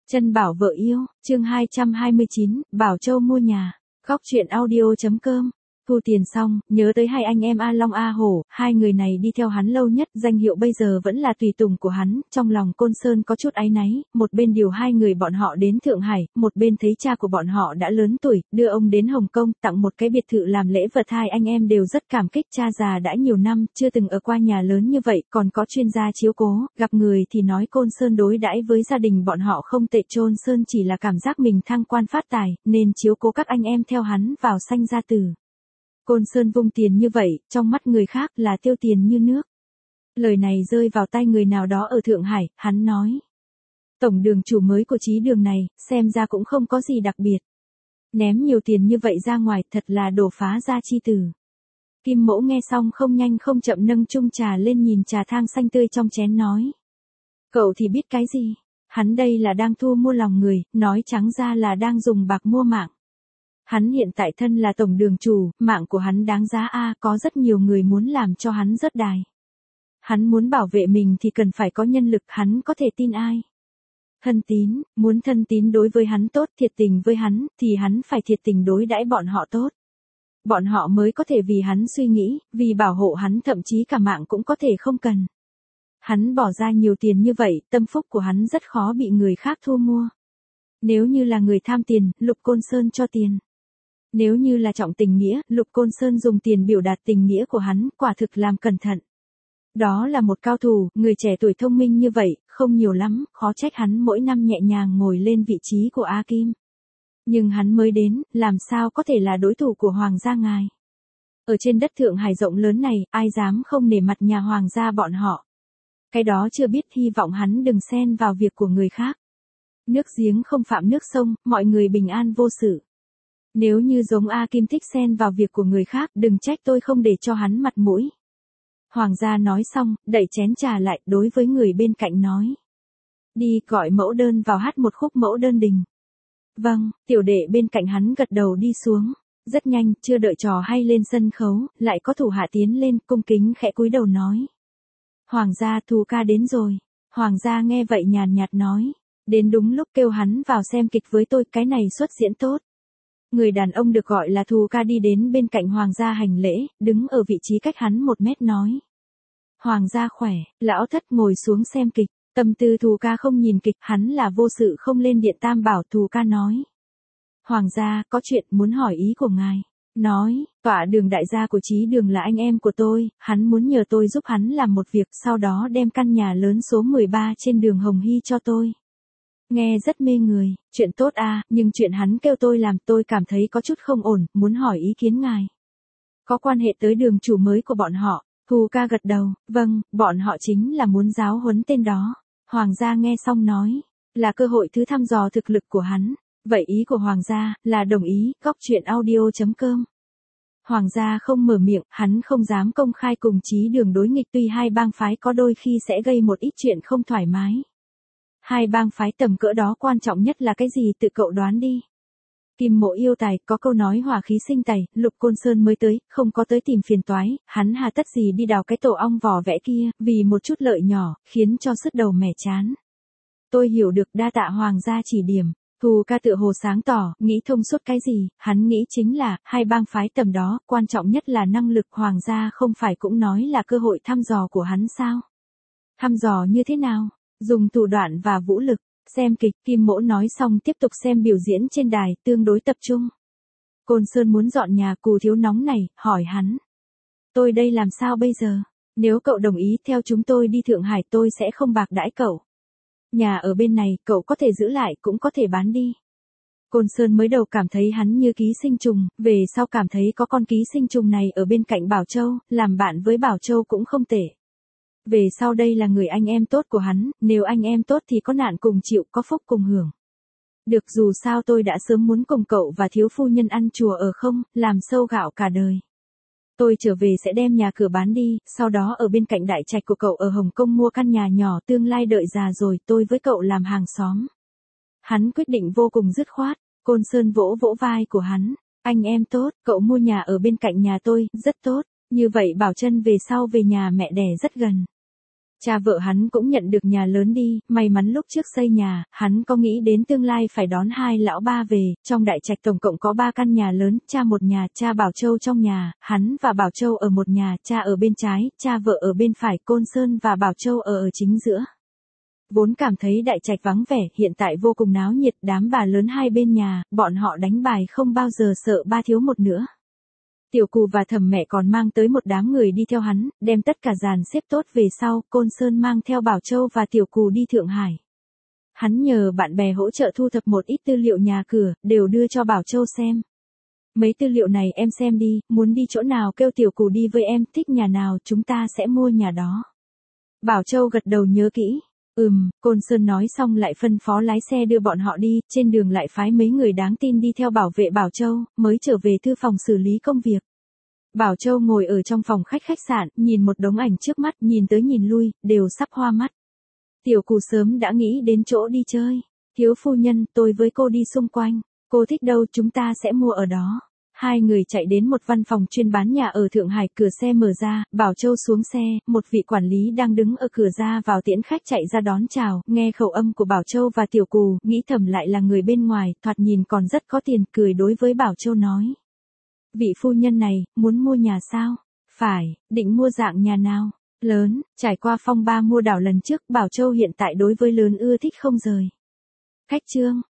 Chân bảo vợ yêu, chương 229, Bảo Châu mua nhà. Góc truyện audio.com. Thu tiền xong, nhớ tới hai anh em A Long A Hổ, hai người này đi theo hắn lâu nhất, danh hiệu bây giờ vẫn là tùy tùng của hắn, trong lòng Côn Sơn có chút áy náy, một bên điều hai người bọn họ đến Thượng Hải, một bên thấy cha của bọn họ đã lớn tuổi, đưa ông đến Hồng Kông, tặng một cái biệt thự làm lễ vật, hai anh em đều rất cảm kích, cha già đã nhiều năm, chưa từng ở qua nhà lớn như vậy, còn có chuyên gia chiếu cố, gặp người thì nói Côn Sơn đối đãi với gia đình bọn họ không tệ, Côn Sơn chỉ là cảm giác mình thăng quan phát tài, nên chiếu cố các anh em theo hắn vào sanh gia tử. Côn Sơn vung tiền như vậy, trong mắt người khác là tiêu tiền như nước. Lời này rơi vào tay người nào đó ở Thượng Hải, hắn nói. Tổng đường chủ mới của trí đường này, xem ra cũng không có gì đặc biệt. Ném nhiều tiền như vậy ra ngoài, thật là đổ phá gia chi tử. Kim Mỗ nghe xong không nhanh không chậm nâng chung trà lên nhìn trà thang xanh tươi trong chén nói. Cậu thì biết cái gì? Hắn đây là đang thu mua lòng người, nói trắng ra là đang dùng bạc mua mạng. Hắn hiện tại thân là tổng đường chủ, mạng của hắn đáng giá có rất nhiều người muốn làm cho hắn rớt đài. Hắn muốn bảo vệ mình thì cần phải có nhân lực, hắn có thể tin ai? Thân tín, muốn thân tín đối với hắn tốt, thiệt tình với hắn, thì hắn phải thiệt tình đối đãi bọn họ tốt. Bọn họ mới có thể vì hắn suy nghĩ, vì bảo hộ hắn, thậm chí cả mạng cũng có thể không cần. Hắn bỏ ra nhiều tiền như vậy, tâm phúc của hắn rất khó bị người khác thu mua. Nếu như là người tham tiền, Lục Côn Sơn cho tiền. Nếu như là trọng tình nghĩa, Lục Côn Sơn dùng tiền biểu đạt tình nghĩa của hắn, quả thực làm cẩn thận. Đó là một cao thủ, người trẻ tuổi thông minh như vậy, không nhiều lắm, khó trách hắn mỗi năm nhẹ nhàng ngồi lên vị trí của A Kim. Nhưng hắn mới đến, làm sao có thể là đối thủ của Hoàng gia ngài. Ở trên đất Thượng Hải rộng lớn này, ai dám không nể mặt nhà Hoàng gia bọn họ. Cái đó chưa biết, hy vọng hắn đừng xen vào việc của người khác. Nước giếng không phạm nước sông, mọi người bình an vô sự. Nếu như giống A Kim thích xen vào việc của người khác, đừng trách tôi không để cho hắn mặt mũi. Hoàng gia nói xong, đẩy chén trà lại, đối với người bên cạnh nói. Đi, gọi mẫu đơn vào hát một khúc Mẫu Đơn Đình. Vâng, tiểu đệ bên cạnh hắn gật đầu đi xuống. Rất nhanh, chưa đợi trò hay lên sân khấu, lại có thủ hạ tiến lên, cung kính khẽ cúi đầu nói. Hoàng gia, Thù ca đến rồi. Hoàng gia nghe vậy nhàn nhạt nói. Đến đúng lúc, kêu hắn vào xem kịch với tôi, cái này xuất diễn tốt. Người đàn ông được gọi là Thù ca đi đến bên cạnh Hoàng gia hành lễ, đứng ở vị trí cách hắn 1 mét nói. Hoàng gia khỏe, lão thất ngồi xuống xem kịch, tâm tư Thù ca không nhìn kịch, hắn là vô sự không lên điện tam bảo. Thù ca nói. Hoàng gia, có chuyện muốn hỏi ý của ngài. Nói, tọa đường đại gia của trí đường là anh em của tôi, hắn muốn nhờ tôi giúp hắn làm một việc, sau đó đem căn nhà lớn số 13 trên đường Hồng Hy cho tôi. Nghe rất mê người, chuyện tốt nhưng chuyện hắn kêu tôi làm tôi cảm thấy có chút không ổn, muốn hỏi ý kiến ngài. Có quan hệ tới đường chủ mới của bọn họ. Thù ca gật đầu, vâng, bọn họ chính là muốn giáo huấn tên đó. Hoàng gia nghe xong nói, là cơ hội thứ thăm dò thực lực của hắn. Vậy ý của Hoàng gia là đồng ý. Góc truyện audio.com. Hoàng gia không mở miệng, hắn không dám công khai cùng trí đường đối nghịch, tuy hai bang phái có đôi khi sẽ gây một ít chuyện không thoải mái. Hai bang phái tầm cỡ đó quan trọng nhất là cái gì, tự cậu đoán đi. Kim Mộ yêu tài, có câu nói hỏa khí sinh tài, Lục Côn Sơn mới tới, không có tới tìm phiền toái, hắn hà tất gì đi đào cái tổ ong vò vẽ kia, vì một chút lợi nhỏ, khiến cho sứt đầu mẻ chán. Tôi hiểu được, đa tạ Hoàng gia chỉ điểm. Thù ca tựa hồ sáng tỏ, nghĩ thông suốt cái gì, hắn nghĩ chính là, hai bang phái tầm đó, quan trọng nhất là năng lực. Hoàng gia không phải cũng nói là cơ hội thăm dò của hắn sao? Thăm dò như thế nào? Dùng thủ đoạn và vũ lực. Xem kịch, Kim Mỗ nói xong tiếp tục xem biểu diễn trên đài, tương đối tập trung. Côn Sơn muốn dọn nhà, Cù thiếu nóng này, hỏi hắn. Tôi đây làm sao bây giờ? Nếu cậu đồng ý theo chúng tôi đi Thượng Hải, tôi sẽ không bạc đãi cậu. Nhà ở bên này, cậu có thể giữ lại, cũng có thể bán đi. Côn Sơn mới đầu cảm thấy hắn như ký sinh trùng, về sau cảm thấy có con ký sinh trùng này ở bên cạnh Bảo Châu, làm bạn với Bảo Châu cũng không tệ. Về sau đây là người anh em tốt của hắn, nếu anh em tốt thì có nạn cùng chịu, có phúc cùng hưởng. Được, dù sao tôi đã sớm muốn cùng cậu và thiếu phu nhân ăn chùa ở không, làm sâu gạo cả đời. Tôi trở về sẽ đem nhà cửa bán đi, sau đó ở bên cạnh đại trạch của cậu ở Hồng Kông mua căn nhà nhỏ, tương lai đợi già rồi tôi với cậu làm hàng xóm. Hắn quyết định vô cùng dứt khoát. Côn Sơn vỗ vỗ vai của hắn. Anh em tốt, cậu mua nhà ở bên cạnh nhà tôi, rất tốt. Như vậy Bảo Trân về sau về nhà mẹ đẻ rất gần. Cha vợ hắn cũng nhận được nhà lớn đi, may mắn lúc trước xây nhà, hắn có nghĩ đến tương lai phải đón hai lão ba về, trong đại trạch tổng cộng có 3 căn nhà lớn, cha một nhà, cha Bảo Châu trong nhà, hắn và Bảo Châu ở một nhà, cha ở bên trái, cha vợ ở bên phải, Côn Sơn và Bảo Châu ở chính giữa. Vốn cảm thấy đại trạch vắng vẻ, hiện tại vô cùng náo nhiệt, đám bà lớn hai bên nhà, bọn họ đánh bài không bao giờ sợ ba thiếu một nữa. Tiểu Cù và Thẩm mẹ còn mang tới một đám người đi theo hắn, đem tất cả dàn xếp tốt về sau, Côn Sơn mang theo Bảo Châu và Tiểu Cù đi Thượng Hải. Hắn nhờ bạn bè hỗ trợ thu thập một ít tư liệu nhà cửa, đều đưa cho Bảo Châu xem. Mấy tư liệu này em xem đi, muốn đi chỗ nào kêu Tiểu Cù đi với em, thích nhà nào chúng ta sẽ mua nhà đó. Bảo Châu gật đầu nhớ kỹ. Côn Sơn nói xong lại phân phó lái xe đưa bọn họ đi, trên đường lại phái mấy người đáng tin đi theo bảo vệ Bảo Châu, mới trở về thư phòng xử lý công việc. Bảo Châu ngồi ở trong phòng khách sạn, nhìn một đống ảnh trước mắt, nhìn tới nhìn lui, đều sắp hoa mắt. Tiểu Cù sớm đã nghĩ đến chỗ đi chơi. Thiếu phu nhân, tôi với cô đi xung quanh. Cô thích đâu chúng ta sẽ mua ở đó. Hai người chạy đến một văn phòng chuyên bán nhà ở Thượng Hải, cửa xe mở ra, Bảo Châu xuống xe, một vị quản lý đang đứng ở cửa ra vào tiễn khách chạy ra đón chào, nghe khẩu âm của Bảo Châu và Tiểu Cù, nghĩ thầm lại là người bên ngoài, thoạt nhìn còn rất có tiền, cười đối với Bảo Châu nói. Vị phu nhân này, muốn mua nhà sao? Phải, định mua dạng nhà nào? Lớn, trải qua phong ba mua đảo lần trước, Bảo Châu hiện tại đối với lớn ưa thích không rời. Khách trương,